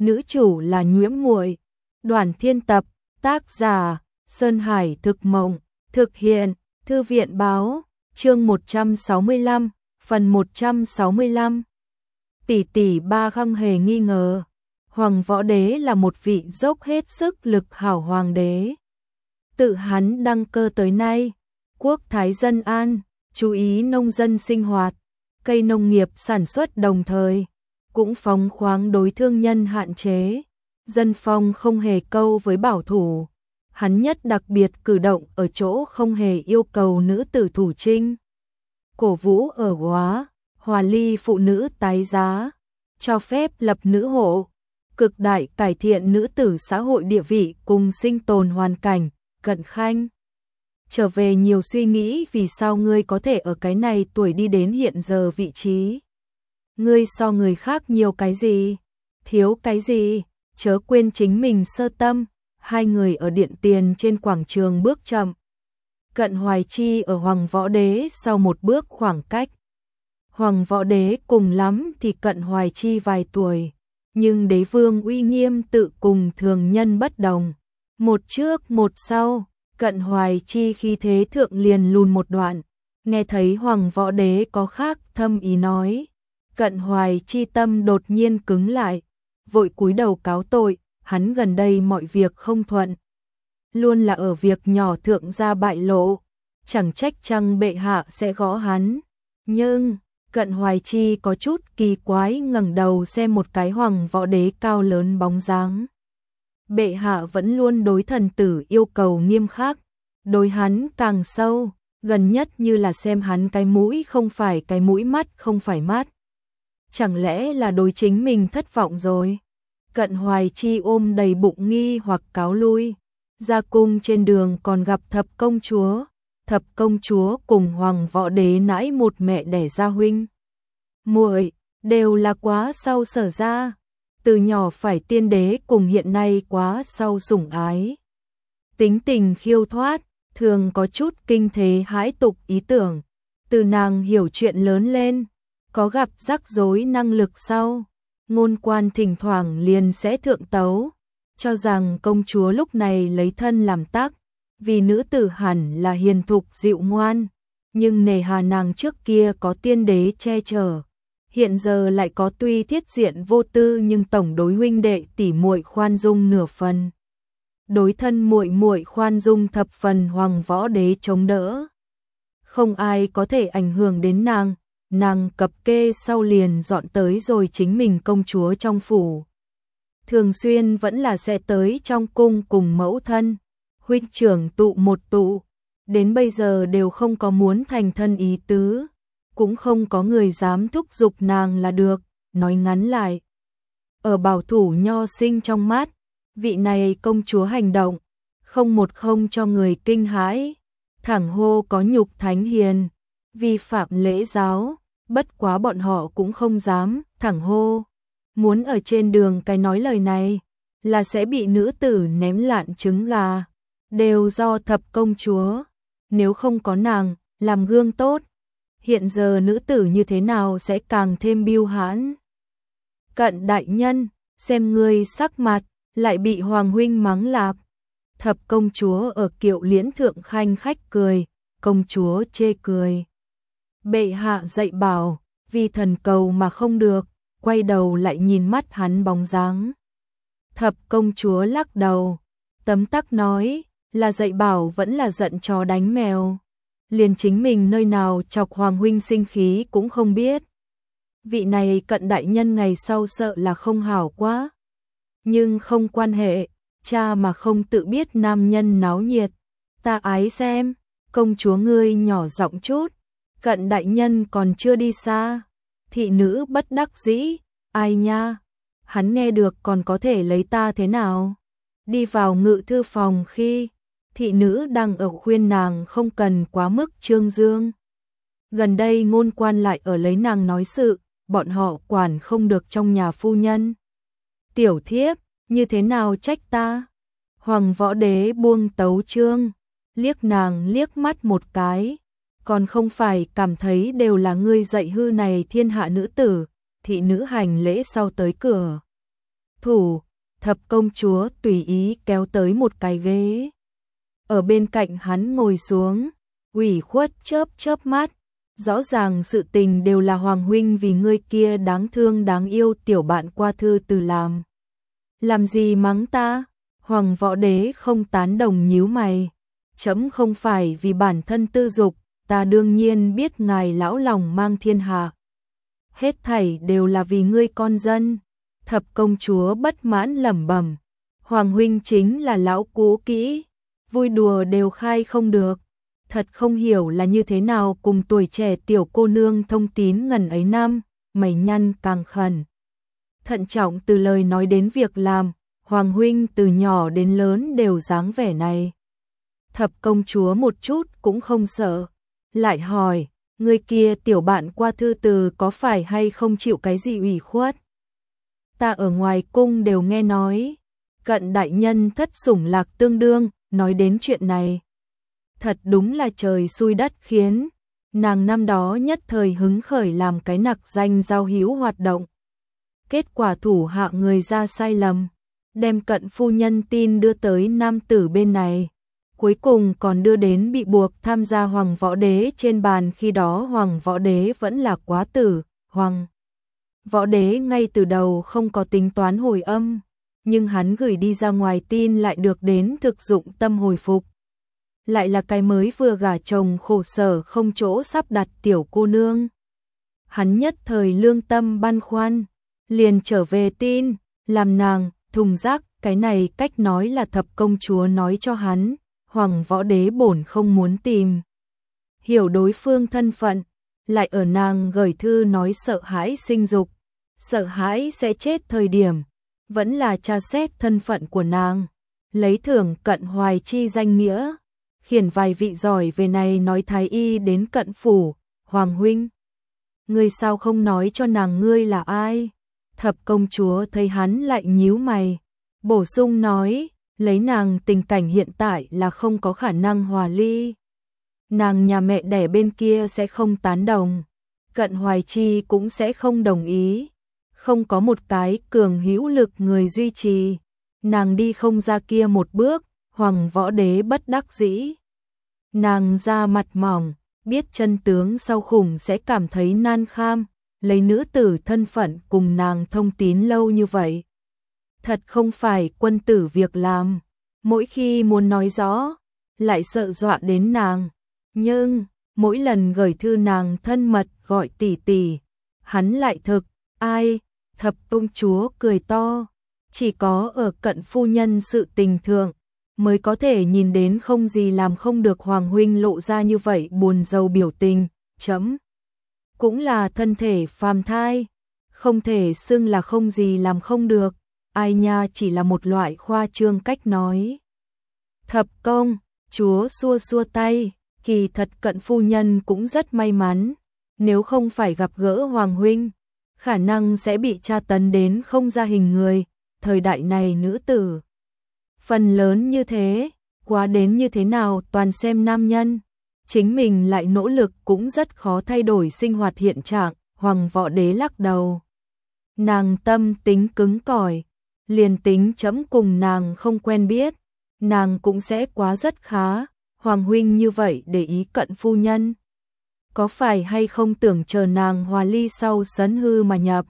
nữ chủ là Nhuễm Muội. Đoàn Thiên Tập, tác giả Sơn Hải Thực Mộng, thực hiện Thư viện Báo, chương 165, phần 165. Tỷ tỷ ba không hề nghi ngờ, Hoàng Võ Đế là một vị dốc hết sức lực hảo hoàng đế. Tự hắn đăng cơ tới nay, quốc thái dân an, chú ý nông dân sinh hoạt, cây nông nghiệp sản xuất đồng thời, cũng phóng khoáng đối thương nhân hạn chế, dân phong không hề câu với bảo thủ. Hắn nhất đặc biệt cử động ở chỗ không hề yêu cầu nữ tử thủ trinh, cổ vũ ở hòa ly phụ nữ tái giá, cho phép lập nữ hộ, cực đại cải thiện nữ tử xã hội địa vị cùng sinh tồn hoàn cảnh. Cận Khanh trở về nhiều suy nghĩ vì sao ngươi có thể ở cái này tuổi đi đến hiện giờ vị trí. Ngươi so người khác nhiều cái gì, thiếu cái gì, chớ quên chính mình sơ tâm. Hai người ở điện tiền trên quảng trường bước chậm. Cận Hoài Chi ở Hoàng Võ Đế sau một bước khoảng cách. Hoàng Võ Đế cùng lắm thì Cận Hoài Chi vài tuổi, nhưng đế vương uy nghiêm tự cùng thường nhân bất đồng. Một trước một sau, Cận Hoài Chi khi thế thượng liền lùn một đoạn, nghe thấy Hoàng Võ Đế có khác thâm ý nói. Cận Hoài Chi tâm đột nhiên cứng lại, vội cúi đầu cáo tội. Hắn gần đây mọi việc không thuận, luôn là ở việc nhỏ thượng ra bại lộ, chẳng trách chăng bệ hạ sẽ gõ hắn. Nhưng Cận Hoài Chi có chút kỳ quái ngẩng đầu xem một cái Hoàng Võ Đế cao lớn bóng dáng. Bệ hạ vẫn luôn đối thần tử yêu cầu nghiêm khắc, đối hắn càng sâu, gần nhất như là xem hắn cái mũi không phải cái mũi, mắt không phải mắt. Chẳng lẽ là đối chính mình thất vọng rồi? Cận Hoài Chi ôm đầy bụng nghi hoặc cáo lui. Ra cung trên đường còn gặp Thập công chúa. Thập công chúa cùng Hoàng Võ Đế nãi một mẹ đẻ ra huynh muội, đều là quá sau Sở ra. Từ nhỏ phải tiên đế cùng hiện nay quá sau sủng ái. Tính tình khiêu thoát, thường có chút kinh thế hãi tục ý tưởng. Từ nàng hiểu chuyện lớn lên, có gặp rắc rối năng lực sau. Ngôn quan thỉnh thoảng liền sẽ thượng tấu, cho rằng công chúa lúc này lấy thân làm tắc, vì nữ tử hẳn là hiền thục dịu ngoan, nhưng nề hà nàng trước kia có tiên đế che chở, hiện giờ lại có tuy thiết diện vô tư nhưng tổng đối huynh đệ tỷ muội khoan dung nửa phần, đối thân muội muội khoan dung thập phần. Hoàng Võ Đế chống đỡ, không ai có thể ảnh hưởng đến nàng. Nàng cập kê sau liền dọn tới rồi chính mình công chúa trong phủ. Thường xuyên vẫn là sẽ tới trong cung cùng mẫu thân, huynh trưởng tụ một tụ, đến bây giờ đều không có muốn thành thân ý tứ, cũng không có người dám thúc giục nàng là được. Nói ngắn lại, ở bảo thủ nho sinh trong mắt, vị này công chúa hành động, không một không cho người kinh hãi, thẳng hô có nhục thánh hiền, vi phạm lễ giáo. Bất quá bọn họ cũng không dám thẳng hô, muốn ở trên đường cái nói lời này là sẽ bị nữ tử ném lạn trứng gà, đều do Thập công chúa, nếu không có nàng làm gương tốt, hiện giờ nữ tử như thế nào sẽ càng thêm biêu hãn. Cận đại nhân, xem ngươi sắc mặt, lại bị Hoàng huynh mắng lạp. Thập công chúa ở kiệu liễn thượng khanh khách cười, công chúa chê cười. Bệ hạ dạy bảo, vì thần cầu mà không được, quay đầu lại nhìn mắt hắn bóng dáng. Thập công chúa lắc đầu, tấm tắc nói, là dạy bảo vẫn là giận chó đánh mèo. Liền chính mình nơi nào chọc Hoàng huynh sinh khí cũng không biết. Vị này Cận đại nhân ngày sau sợ là không hảo quá. Nhưng không quan hệ, cha mà không tự biết nam nhân náo nhiệt. Ta ái xem, công chúa ngươi nhỏ giọng chút. Cận đại nhân còn chưa đi xa. Thị nữ bất đắc dĩ, ai nha, hắn nghe được còn có thể lấy ta thế nào. Đi vào ngự thư phòng khi thị nữ đang ở khuyên nàng không cần quá mức trương dương. Gần đây ngôn quan lại ở lấy nàng nói sự, bọn họ quản không được trong nhà phu nhân. Tiểu thiếp, như thế nào trách ta? Hoàng Võ Đế buông tấu chương, liếc nàng liếc mắt một cái. Còn không phải cảm thấy đều là ngươi dạy hư này thiên hạ nữ tử. Thị nữ hành lễ sau tới cửa. thủ, thập công chúa tùy ý kéo tới một cái ghế. Ở bên cạnh hắn ngồi xuống, ủy khuất chớp chớp mắt, rõ ràng sự tình đều là Hoàng huynh vì ngươi kia đáng thương đáng yêu tiểu bạn qua thư từ làm. Làm gì mắng ta? Hoàng Võ Đế không tán đồng nhíu mày. Chấm không phải vì bản thân tư dục, ta đương nhiên biết ngài lão lòng mang thiên hạ. Hết thảy đều là vì ngươi con dân. Thập công chúa bất mãn lẩm bẩm, Hoàng huynh chính là lão cũ kỹ, vui đùa đều khai không được. Thật không hiểu là như thế nào cùng tuổi trẻ tiểu cô nương thông tín ngần ấy năm, mày nhăn càng khẩn. Thận trọng từ lời nói đến việc làm, Hoàng huynh từ nhỏ đến lớn đều dáng vẻ này. Thập công chúa một chút cũng không sợ, lại hỏi, người kia tiểu bạn qua thư từ có phải hay không chịu cái gì ủy khuất? Ta ở ngoài cung đều nghe nói, Cận đại nhân thất sủng lạc tương đương, nói đến chuyện này. Thật đúng là trời xui đất khiến, nàng năm đó nhất thời hứng khởi làm cái nặc danh giao hữu hoạt động. Kết quả thủ hạ người ra sai lầm, đem Cận phu nhân tin đưa tới nam tử bên này. Cuối cùng còn đưa đến bị buộc tham gia Hoàng Võ Đế trên bàn, khi đó Hoàng Võ Đế vẫn là quá tử. Hoàng Võ Đế ngay từ đầu không có tính toán hồi âm, nhưng hắn gửi đi ra ngoài tin lại được đến thực dụng tâm hồi phục. Lại là cái mới vừa gả chồng khổ sở không chỗ sắp đặt tiểu cô nương. Hắn nhất thời lương tâm băn khoăn, liền trở về tin, làm nàng thùng rác. Cái này cách nói là thập công chúa nói cho hắn, Hoàng Võ Đế bổn không muốn tìm hiểu đối phương thân phận, lại ở nàng gửi thư nói sợ hãi sinh dục, sợ hãi sẽ chết thời điểm, vẫn là tra xét thân phận của nàng, lấy thưởng Cận Hoài Chi danh nghĩa, khiển vài vị giỏi về này nói thái y đến Cận phủ. Hoàng huynh, ngươi sao không nói cho nàng ngươi là ai? Thập công chúa thấy hắn lại nhíu mày, bổ sung nói, lấy nàng tình cảnh hiện tại là không có khả năng hòa ly. Nàng nhà mẹ đẻ bên kia sẽ không tán đồng, Cận Hoài Chi cũng sẽ không đồng ý. Không có một cái cường hữu lực người duy trì, nàng đi không ra kia một bước. Hoàng Võ Đế bất đắc dĩ. Nàng ra mặt mỏng, biết chân tướng sau khủng sẽ cảm thấy nan kham, lấy nữ tử thân phận cùng nàng thông tín lâu như vậy. Thật không phải quân tử việc làm, mỗi khi muốn nói rõ, lại sợ dọa đến nàng. Nhưng, mỗi lần gửi thư nàng thân mật gọi tỷ tỷ, hắn lại thực, ai? Thập công chúa cười to, chỉ có ở Cận phu nhân sự tình thượng, mới có thể nhìn đến không gì làm không được Hoàng huynh lộ ra như vậy buồn rầu biểu tình, chấm. Cũng là thân thể phàm thai, không thể xưng là không gì làm không được, ai nha chỉ là một loại khoa trương cách nói. Thập công chúa xua xua tay, kỳ thật Cận phu nhân cũng rất may mắn, nếu không phải gặp gỡ Hoàng huynh, khả năng sẽ bị tra tấn đến không ra hình người. Thời đại này nữ tử phần lớn như thế, quá đến như thế nào toàn xem nam nhân, chính mình lại nỗ lực cũng rất khó thay đổi sinh hoạt hiện trạng. Hoàng Võ Đế lắc đầu, nàng tâm tính cứng cỏi, liền tính chấm cùng nàng không quen biết, nàng cũng sẽ quá rất khá. Hoàng huynh như vậy để ý Cận phu nhân, có phải hay không tưởng chờ nàng hòa ly sau sấn hư mà nhập?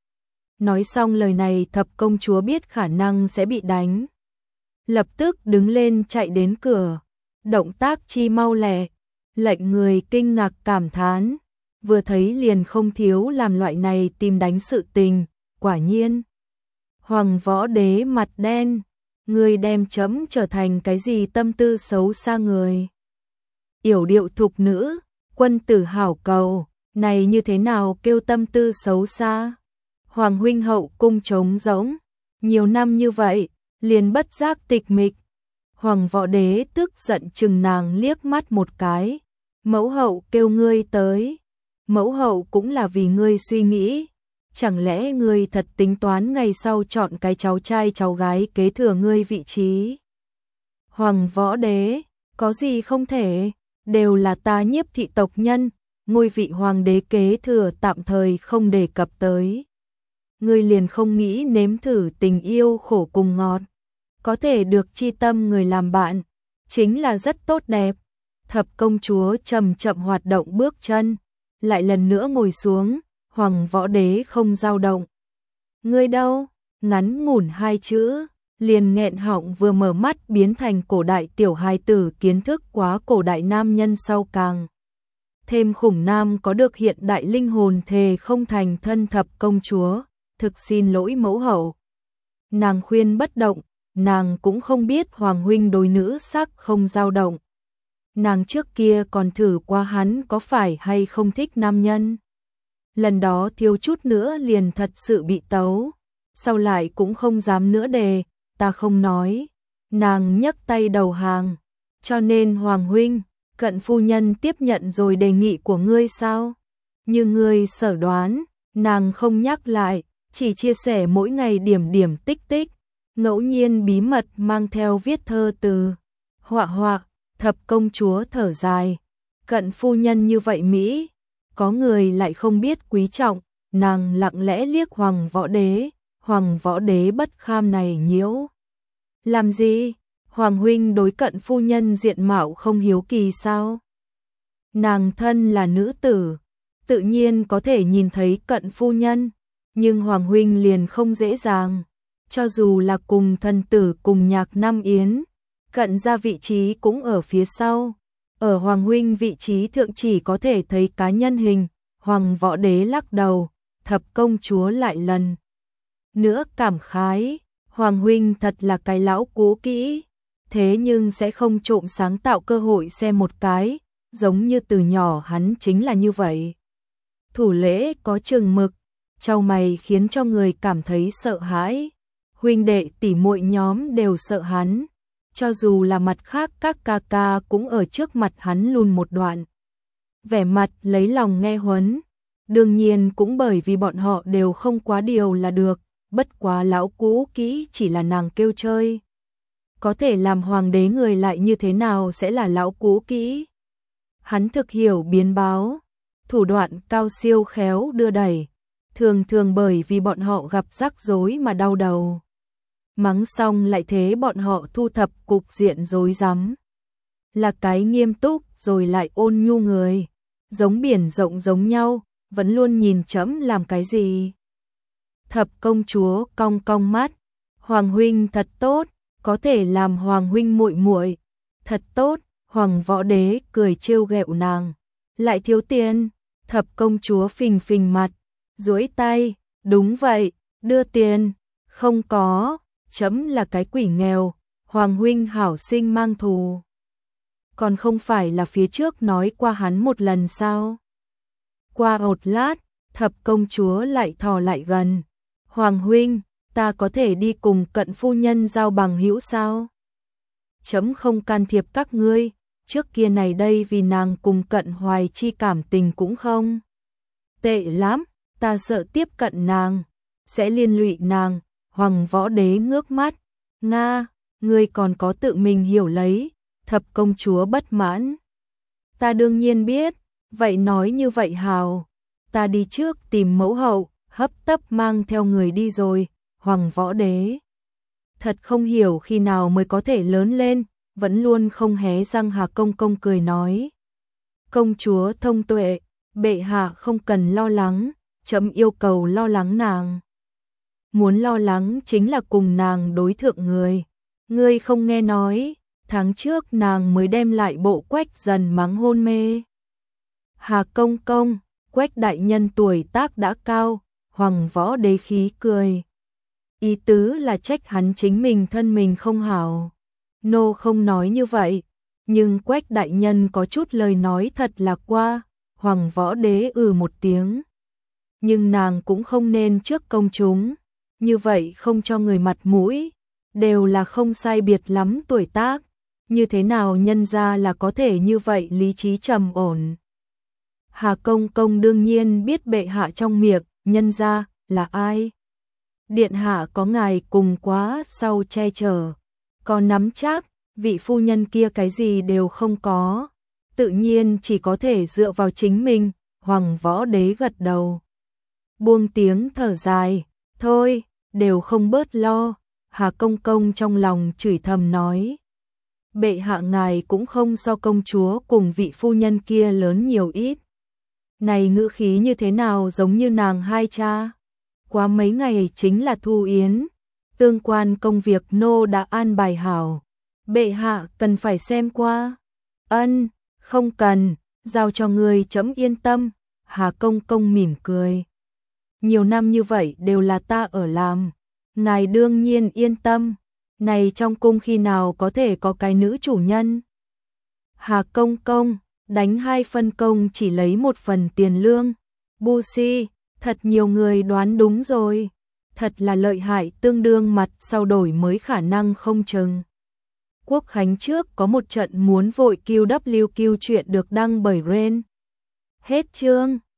Nói xong lời này, thập công chúa biết khả năng sẽ bị đánh, lập tức đứng lên chạy đến cửa, động tác chi mau lẹ, lệnh người kinh ngạc cảm thán, vừa thấy liền không thiếu làm loại này tìm đánh sự tình. Quả nhiên, Hoàng Võ Đế mặt đen, ngươi đem chấm trở thành cái gì tâm tư xấu xa người? Yểu điệu thục nữ, quân tử hảo cầu, này như thế nào kêu tâm tư xấu xa? Hoàng huynh hậu cung trống rỗng, nhiều năm như vậy, liền bất giác tịch mịch. Hoàng Võ Đế tức giận chừng nàng liếc mắt một cái, mẫu hậu kêu ngươi tới, mẫu hậu cũng là vì ngươi suy nghĩ, chẳng lẽ ngươi thật tính toán ngày sau chọn cái cháu trai cháu gái kế thừa ngươi vị trí? Hoàng Võ Đế, có gì không thể, đều là ta Nhiếp thị tộc nhân, ngôi vị hoàng đế kế thừa tạm thời không đề cập tới. ngươi liền không nghĩ nếm thử tình yêu khổ cùng ngọt, có thể được chi tâm người làm bạn, chính là rất tốt đẹp. Thập công chúa chậm chậm hoạt động bước chân, lại lần nữa ngồi xuống, Hoàng Võ Đế không dao động. Ngươi đâu? Ngắn ngủn hai chữ, liền nghẹn họng vừa mở mắt biến thành cổ đại tiểu hài tử kiến thức quá cổ đại nam nhân sau càng. Thêm khủng nam có được hiện đại linh hồn thề không thành thân thập công chúa, thực xin lỗi mẫu hậu. Nàng khuyên bất động, nàng cũng không biết Hoàng huynh đối nữ sắc không dao động. Nàng trước kia còn thử qua hắn có phải hay không thích nam nhân. Lần đó thiếu chút nữa liền thật sự bị tấu, sau lại cũng không dám nữa đề, ta không nói. Nàng nhấc tay đầu hàng, cho nên Hoàng huynh, Cận phu nhân tiếp nhận rồi đề nghị của ngươi sao? Như ngươi sở đoán, nàng không nhắc lại, chỉ chia sẻ mỗi ngày điểm điểm tích tích, ngẫu nhiên bí mật mang theo viết thơ từ, họa họa. Thập công chúa thở dài, Cận phu nhân như vậy Mỹ, có người lại không biết quý trọng, nàng lặng lẽ liếc Hoàng Võ Đế bất kham này nhiễu. Làm gì? Hoàng huynh đối Cận phu nhân diện mạo không hiếu kỳ sao? Nàng thân là nữ tử, tự nhiên có thể nhìn thấy Cận phu nhân, nhưng Hoàng huynh liền không dễ dàng, cho dù là cùng thần tử cùng nhạc Nam Yến. Cận ra vị trí cũng ở phía sau, ở Hoàng huynh vị trí thượng chỉ có thể thấy cá nhân hình. Hoàng Võ Đế lắc đầu, thập công chúa lại lần nữa cảm khái, Hoàng huynh thật là cái lão cũ kỹ, thế nhưng sẽ không trộm sáng tạo cơ hội xem một cái, giống như từ nhỏ hắn chính là như vậy. Thủ lễ có chừng mực, chau mày khiến cho người cảm thấy sợ hãi, huynh đệ tỷ muội nhóm đều sợ hắn. Cho dù là mặt khác các ca ca cũng ở trước mặt hắn lùn một đoạn. Vẻ mặt lấy lòng nghe huấn, đương nhiên cũng bởi vì bọn họ đều không quá điều là được, bất quá lão cũ kỹ chỉ là nàng kêu chơi. Có thể làm hoàng đế người lại như thế nào sẽ là lão cũ kỹ. Hắn thực hiểu biến báo, thủ đoạn cao siêu khéo đưa đẩy, thường thường bởi vì bọn họ gặp rắc rối mà đau đầu. Mắng xong lại thế bọn họ thu thập cục diện rối rắm. Là cái nghiêm túc rồi lại ôn nhu người, giống biển rộng giống nhau, vẫn luôn nhìn trẫm làm cái gì. Thập công chúa cong cong mắt, Hoàng huynh thật tốt, có thể làm Hoàng huynh muội muội, thật tốt. Hoàng Võ Đế cười trêu ghẹo nàng, lại thiếu tiền. Thập công chúa phình phình mặt, duỗi tay, đúng vậy, đưa tiền. Không có, chấm là cái quỷ nghèo, Hoàng huynh hảo sinh mang thù. Còn không phải là phía trước nói qua hắn một lần sao? Qua một lát, thập công chúa lại thò lại gần. Hoàng huynh, ta có thể đi cùng Cận phu nhân giao bằng hữu sao? Chấm không can thiệp các ngươi, trước kia này đây vì nàng cùng Cận Hoài chi cảm tình cũng không tệ lắm, ta sợ tiếp cận nàng, sẽ liên lụy nàng. Hoàng Võ Đế ngước mắt, Nga, ngươi còn có tự mình hiểu lấy. Thập công chúa bất mãn, ta đương nhiên biết, vậy nói như vậy hào, ta đi trước tìm mẫu hậu, hấp tấp mang theo người đi rồi. Hoàng Võ Đế thật không hiểu khi nào mới có thể lớn lên, vẫn luôn không hé răng. Hà Công Công cười nói, công chúa thông tuệ, bệ hạ không cần lo lắng, chấm yêu cầu lo lắng nàng. Muốn lo lắng chính là cùng nàng đối thượng người. Ngươi không nghe nói, tháng trước nàng mới đem lại bộ Quách dần mắng hôn mê. Hà Công Công, Quách đại nhân tuổi tác đã cao. Hoàng Võ Đế khí cười, ý tứ là trách hắn chính mình thân mình không hảo. Nô không nói như vậy, nhưng Quách đại nhân có chút lời nói thật là qua. Hoàng Võ Đế một tiếng, nhưng nàng cũng không nên trước công chúng, như vậy không cho người mặt mũi, đều là không sai biệt lắm tuổi tác, như thế nào nhân ra là có thể như vậy lý trí trầm ổn. Hà Công Công đương nhiên biết bệ hạ trong miệng nhân ra là ai. Điện hạ có ngài cùng quá sau che chở, có nắm chắc, vị phu nhân kia cái gì đều không có, tự nhiên chỉ có thể dựa vào chính mình. Hoàng Võ Đế gật đầu, buông tiếng thở dài, Thôi, đều không bớt lo, Hà Công Công trong lòng chửi thầm nói. Bệ hạ ngài cũng không so công chúa cùng vị phu nhân kia lớn nhiều ít. Này ngữ khí như thế nào giống như nàng hai cha. Quá mấy ngày chính là thu yến, tương quan công việc nô đã an bài hảo. Bệ hạ cần phải xem qua. Ân, không cần, giao cho người chấm yên tâm. Hà Công Công mỉm cười. Nhiều năm như vậy đều là ta ở làm, ngài đương nhiên yên tâm. Này trong cung khi nào có thể có cái nữ chủ nhân? Hà Công Công, đánh 2 phân công chỉ lấy 1 phần tiền lương. Bu si, thật nhiều người đoán đúng rồi. Thật là lợi hại, tương đương mặt sau đổi mới khả năng không chừng. Quốc khánh trước có một trận muốn vội QWQ chuyện được đăng bởi Ren. Hết chương.